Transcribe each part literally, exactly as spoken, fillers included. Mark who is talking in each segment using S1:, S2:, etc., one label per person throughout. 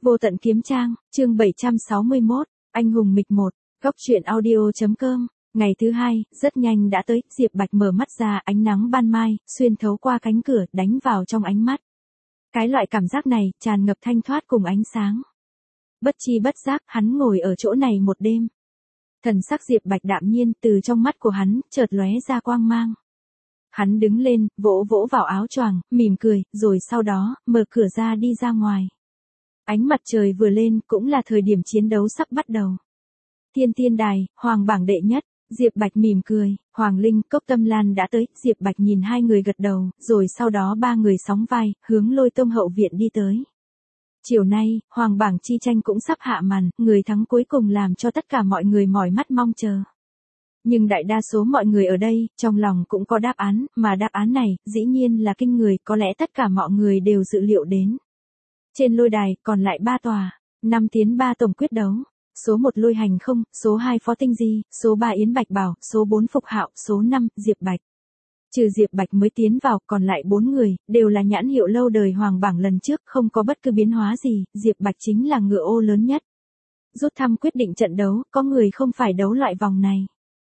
S1: Vô tận kiếm trang, chương bảy trăm sáu mươi mốt, anh hùng mịch một, góc truyện audio.com. Ngày thứ hai, rất nhanh đã tới, Diệp Bạch mở mắt ra, ánh nắng ban mai, xuyên thấu qua cánh cửa, đánh vào trong ánh mắt. Cái loại cảm giác này, tràn ngập thanh thoát cùng ánh sáng. Bất chi bất giác, hắn ngồi ở chỗ này một đêm. Thần sắc Diệp Bạch đạm nhiên, từ trong mắt của hắn, chợt lóe ra quang mang. Hắn đứng lên, vỗ vỗ vào áo choàng, mỉm cười, rồi sau đó, mở cửa ra đi ra ngoài. Ánh mặt trời vừa lên, cũng là thời điểm chiến đấu sắp bắt đầu. Thiên Tiên Đài, Hoàng bảng đệ nhất, Diệp Bạch mỉm cười, Hoàng Linh, Cốc Tâm Lan đã tới, Diệp Bạch nhìn hai người gật đầu, rồi sau đó ba người sóng vai, hướng Lôi Tông hậu viện đi tới. Chiều nay, Hoàng bảng chi tranh cũng sắp hạ màn, người thắng cuối cùng làm cho tất cả mọi người mỏi mắt mong chờ. Nhưng đại đa số mọi người ở đây, trong lòng cũng có đáp án, mà đáp án này, dĩ nhiên là kinh người, có lẽ tất cả mọi người đều dự liệu đến. Trên lôi đài, còn lại ba tòa, năm tiến ba tổng quyết đấu. Số một Lôi Hành Không, số hai Phó Tinh Di, số ba Yến Bạch Bảo, số bốn Phục Hạo, số năm Diệp Bạch. Trừ Diệp Bạch mới tiến vào, còn lại bốn người, đều là nhãn hiệu lâu đời Hoàng bảng lần trước, không có bất cứ biến hóa gì, Diệp Bạch chính là ngựa ô lớn nhất. Rút thăm quyết định trận đấu, có người không phải đấu loại vòng này.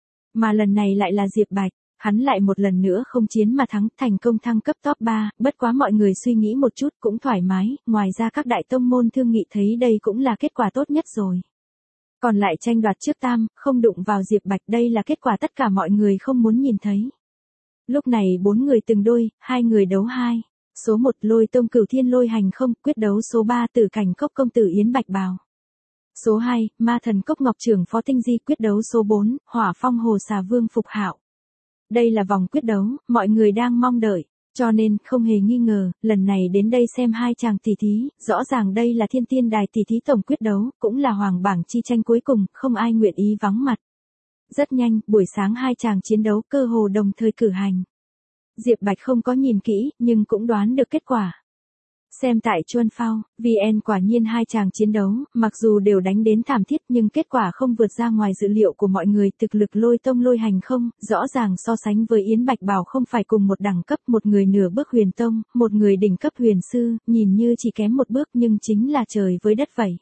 S1: Mà lần này lại là Diệp Bạch, hắn lại một lần nữa không chiến mà thắng, thành công thăng cấp top ba, bất quá mọi người suy nghĩ một chút cũng thoải mái, ngoài ra các đại tông môn thương nghị thấy đây cũng là kết quả tốt nhất rồi. Còn lại tranh đoạt trước tam, không đụng vào Diệp Bạch, đây là kết quả tất cả mọi người không muốn nhìn thấy. Lúc này bốn người từng đôi, hai người đấu hai. Số một Lôi Tông Cửu Thiên Lôi Hành Không, quyết đấu số ba Tử Cảnh Cốc Công Tử Yến Bạch Bào. Số hai, Ma Thần Cốc Ngọc Trưởng Phó Tinh Di, quyết đấu số bốn, Hỏa Phong Hồ Xà Vương Phục Hạo. Đây là vòng quyết đấu, mọi người đang mong đợi, cho nên, không hề nghi ngờ, lần này đến đây xem hai chàng tỷ thí, rõ ràng đây là Thiên Tiên Đài tỷ thí tổng quyết đấu, cũng là Hoàng bảng chi tranh cuối cùng, không ai nguyện ý vắng mặt. Rất nhanh, buổi sáng hai chàng chiến đấu cơ hồ đồng thời cử hành. Diệp Bạch không có nhìn kỹ, nhưng cũng đoán được kết quả. Xem tại Chuân Phao, vê en quả nhiên hai chàng chiến đấu, mặc dù đều đánh đến thảm thiết nhưng kết quả không vượt ra ngoài dự liệu của mọi người, thực lực Lôi Tông Lôi Hành Không, rõ ràng so sánh với Yến Bạch Bảo không phải cùng một đẳng cấp, một người nửa bước huyền tông, một người đỉnh cấp huyền sư, nhìn như chỉ kém một bước nhưng chính là trời với đất vậy.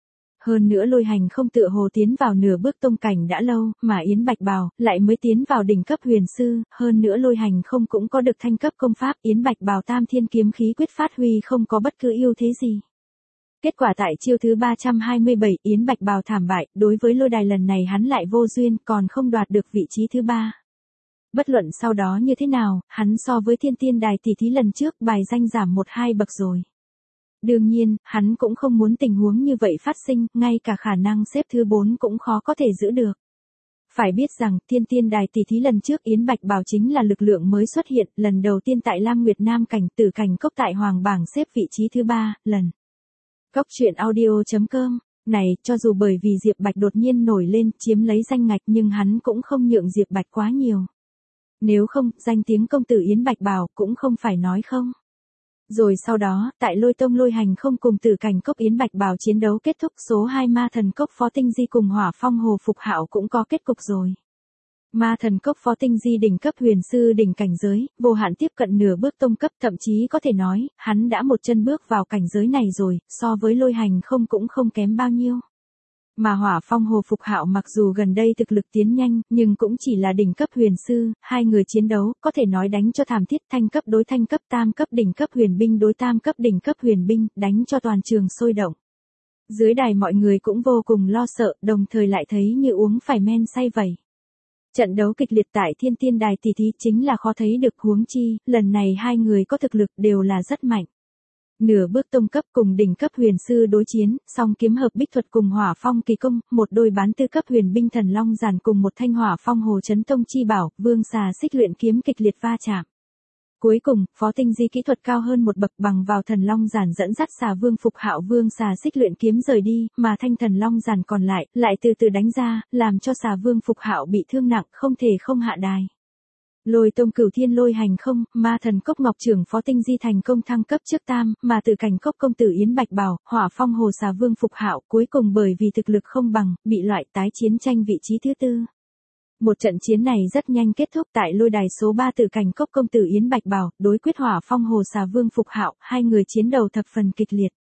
S1: Hơn nữa Lôi Hành Không tựa hồ tiến vào nửa bước tông cảnh đã lâu, mà Yến Bạch Bào lại mới tiến vào đỉnh cấp huyền sư, hơn nữa Lôi Hành Không cũng có được thanh cấp công pháp, Yến Bạch Bào tam thiên kiếm khí quyết phát huy không có bất cứ ưu thế gì. Kết quả tại chiêu thứ ba trăm hai mươi bảy, Yến Bạch Bào thảm bại, đối với lôi đài lần này hắn lại vô duyên, còn không đoạt được vị trí thứ ba. Bất luận sau đó như thế nào, hắn so với Thiên Tiên Đài tỷ thí lần trước bài danh giảm một hai bậc rồi. Đương nhiên, hắn cũng không muốn tình huống như vậy phát sinh, ngay cả khả năng xếp thứ bốn cũng khó có thể giữ được. Phải biết rằng, Thiên Tiên Đài tỷ thí lần trước Yến Bạch Bảo chính là lực lượng mới xuất hiện, lần đầu tiên tại Lam Nguyệt Nam cảnh, Tử Cảnh Cốc tại Hoàng bảng xếp vị trí thứ ba, lần. Góc truyện audio.com, này, cho dù bởi vì Diệp Bạch đột nhiên nổi lên, chiếm lấy danh ngạch nhưng hắn cũng không nhượng Diệp Bạch quá nhiều. Nếu không, danh tiếng công tử Yến Bạch Bảo cũng không phải nói không. Rồi sau đó, tại Lôi Tông Lôi Hành Không cùng Tử Cảnh Cốc Yến Bạch Bảo chiến đấu kết thúc, số hai Ma Thần Cốc Phó Tinh Di cùng Hỏa Phong Hồ Phục Hạo cũng có kết cục rồi. Ma Thần Cốc Phó Tinh Di đỉnh cấp huyền sư đỉnh cảnh giới, vô hạn tiếp cận nửa bước tông cấp, thậm chí có thể nói, hắn đã một chân bước vào cảnh giới này rồi, so với Lôi Hành Không cũng không kém bao nhiêu. Mà Hỏa Phong Hồ Phục Hạo mặc dù gần đây thực lực tiến nhanh, nhưng cũng chỉ là đỉnh cấp huyền sư, hai người chiến đấu, có thể nói đánh cho thảm thiết, thanh cấp đối thanh cấp, tam cấp đỉnh cấp huyền binh đối tam cấp đỉnh cấp huyền binh, đánh cho toàn trường sôi động. Dưới đài mọi người cũng vô cùng lo sợ, đồng thời lại thấy như uống phải men say vậy. Trận đấu kịch liệt tại Thiên Tiên Đài tỷ thí chính là khó thấy được, huống chi, lần này hai người có thực lực đều là rất mạnh. Nửa bước tông cấp cùng đỉnh cấp huyền sư đối chiến, song kiếm hợp bích thuật cùng Hỏa Phong kỳ công, một đôi bán tư cấp huyền binh Thần Long giản cùng một thanh Hỏa Phong Hồ Chấn Tông chi bảo, Vương Xà Xích luyện kiếm kịch liệt va chạm. Cuối cùng, Phó Tinh Di kỹ thuật cao hơn một bậc bằng vào Thần Long giản dẫn dắt Xà Vương Phục Hạo Vương Xà Xích luyện kiếm rời đi, mà thanh Thần Long giản còn lại, lại từ từ đánh ra, làm cho Xà Vương Phục Hạo bị thương nặng, không thể không hạ đài. Lôi Tông Cửu Thiên Lôi Hành Không, Ma Thần Cốc Ngọc Trưởng Phó Tinh Di thành công thăng cấp trước tam, mà Tử Cảnh Cốc Công Tử Yến Bạch Bảo, Hỏa Phong Hồ Xà Vương Phục Hạo, cuối cùng bởi vì thực lực không bằng, bị loại tái chiến tranh vị trí thứ tư. Một trận chiến này rất nhanh kết thúc tại lôi đài số ba Tử Cảnh Cốc Công Tử Yến Bạch Bảo, đối quyết Hỏa Phong Hồ Xà Vương Phục Hạo, hai người chiến đầu thập phần kịch liệt.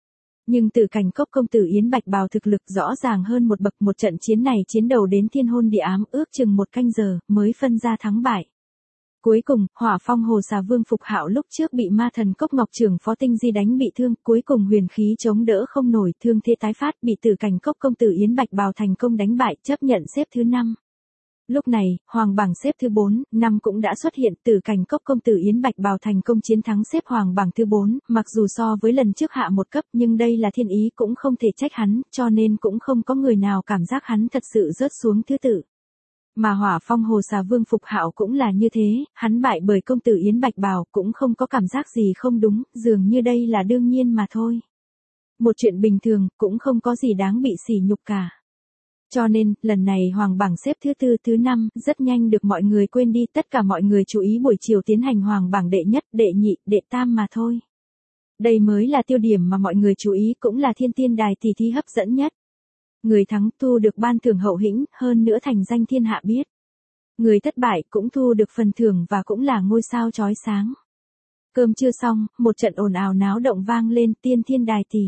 S1: Nhưng Tử Cảnh Cốc công tử Yến Bạch Bào thực lực rõ ràng hơn một bậc, một trận chiến này chiến đầu đến thiên hôn địa ám ước chừng một canh giờ, mới phân ra thắng bại. Cuối cùng, Hỏa Phong Hồ Xà Vương Phục Hạo lúc trước bị ma thần Cốc Ngọc Trưởng Phó Tinh Di đánh bị thương, cuối cùng huyền khí chống đỡ không nổi, thương thế tái phát, bị Tử Cảnh Cốc công tử Yến Bạch Bào thành công đánh bại, chấp nhận xếp thứ năm. Lúc này, Hoàng bảng xếp thứ bốn, năm cũng đã xuất hiện, Tử Cảnh Cốc công tử Yến Bạch Bào thành công chiến thắng xếp Hoàng bảng thứ bốn, mặc dù so với lần trước hạ một cấp, nhưng đây là thiên ý cũng không thể trách hắn, cho nên cũng không có người nào cảm giác hắn thật sự rớt xuống thứ tự. Mà Hỏa Phong Hồ Xà Vương Phục Hạo cũng là như thế, hắn bại bởi công tử Yến Bạch Bào cũng không có cảm giác gì không đúng, dường như đây là đương nhiên mà thôi. Một chuyện bình thường, cũng không có gì đáng bị sỉ nhục cả. Cho nên, lần này Hoàng bảng xếp thứ tư thứ năm, rất nhanh được mọi người quên đi, tất cả mọi người chú ý buổi chiều tiến hành Hoàng bảng đệ nhất, đệ nhị, đệ tam mà thôi. Đây mới là tiêu điểm mà mọi người chú ý, cũng là thiên tiên đài tỷ thí hấp dẫn nhất. Người thắng thu được ban thưởng hậu hĩnh, hơn nữa thành danh thiên hạ biết. Người thất bại cũng thu được phần thưởng và cũng là ngôi sao chói sáng. Cơm chưa xong, một trận ồn ào náo động vang lên, tiên thiên đài tỷ.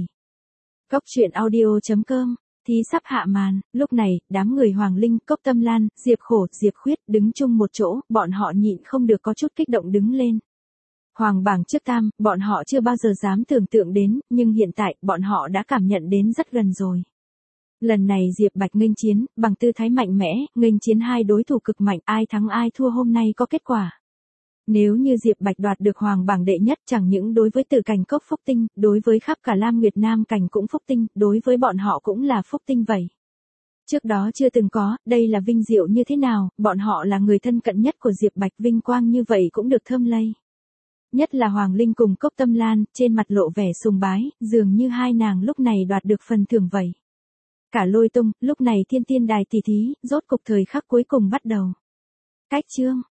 S1: Cốc truyện audio chấm com, thí sắp hạ màn, lúc này, đám người Hoàng Linh, Cốc Tâm Lan, Diệp Khổ, Diệp Khuyết đứng chung một chỗ, bọn họ nhịn không được có chút kích động đứng lên. Hoàng bảng trước tam, bọn họ chưa bao giờ dám tưởng tượng đến, nhưng hiện tại, bọn họ đã cảm nhận đến rất gần rồi. Lần này Diệp Bạch nghênh chiến, bằng tư thái mạnh mẽ, nghênh chiến hai đối thủ cực mạnh, ai thắng ai thua hôm nay có kết quả. Nếu như Diệp Bạch đoạt được Hoàng bảng đệ nhất, chẳng những đối với Tử Cảnh Cốc phúc tinh, đối với khắp cả Lam Nguyệt Nam cảnh cũng phúc tinh, đối với bọn họ cũng là phúc tinh vậy. Trước đó chưa từng có, đây là vinh diệu như thế nào, bọn họ là người thân cận nhất của Diệp Bạch, vinh quang như vậy cũng được thơm lây. Nhất là Hoàng Linh cùng Cốc Tâm Lan, trên mặt lộ vẻ sùng bái, dường như hai nàng lúc này đoạt được phần thưởng vậy. Cả Lôi Tung, lúc này thiên tiên đài tỷ thí, rốt cục thời khắc cuối cùng bắt đầu. Cách chương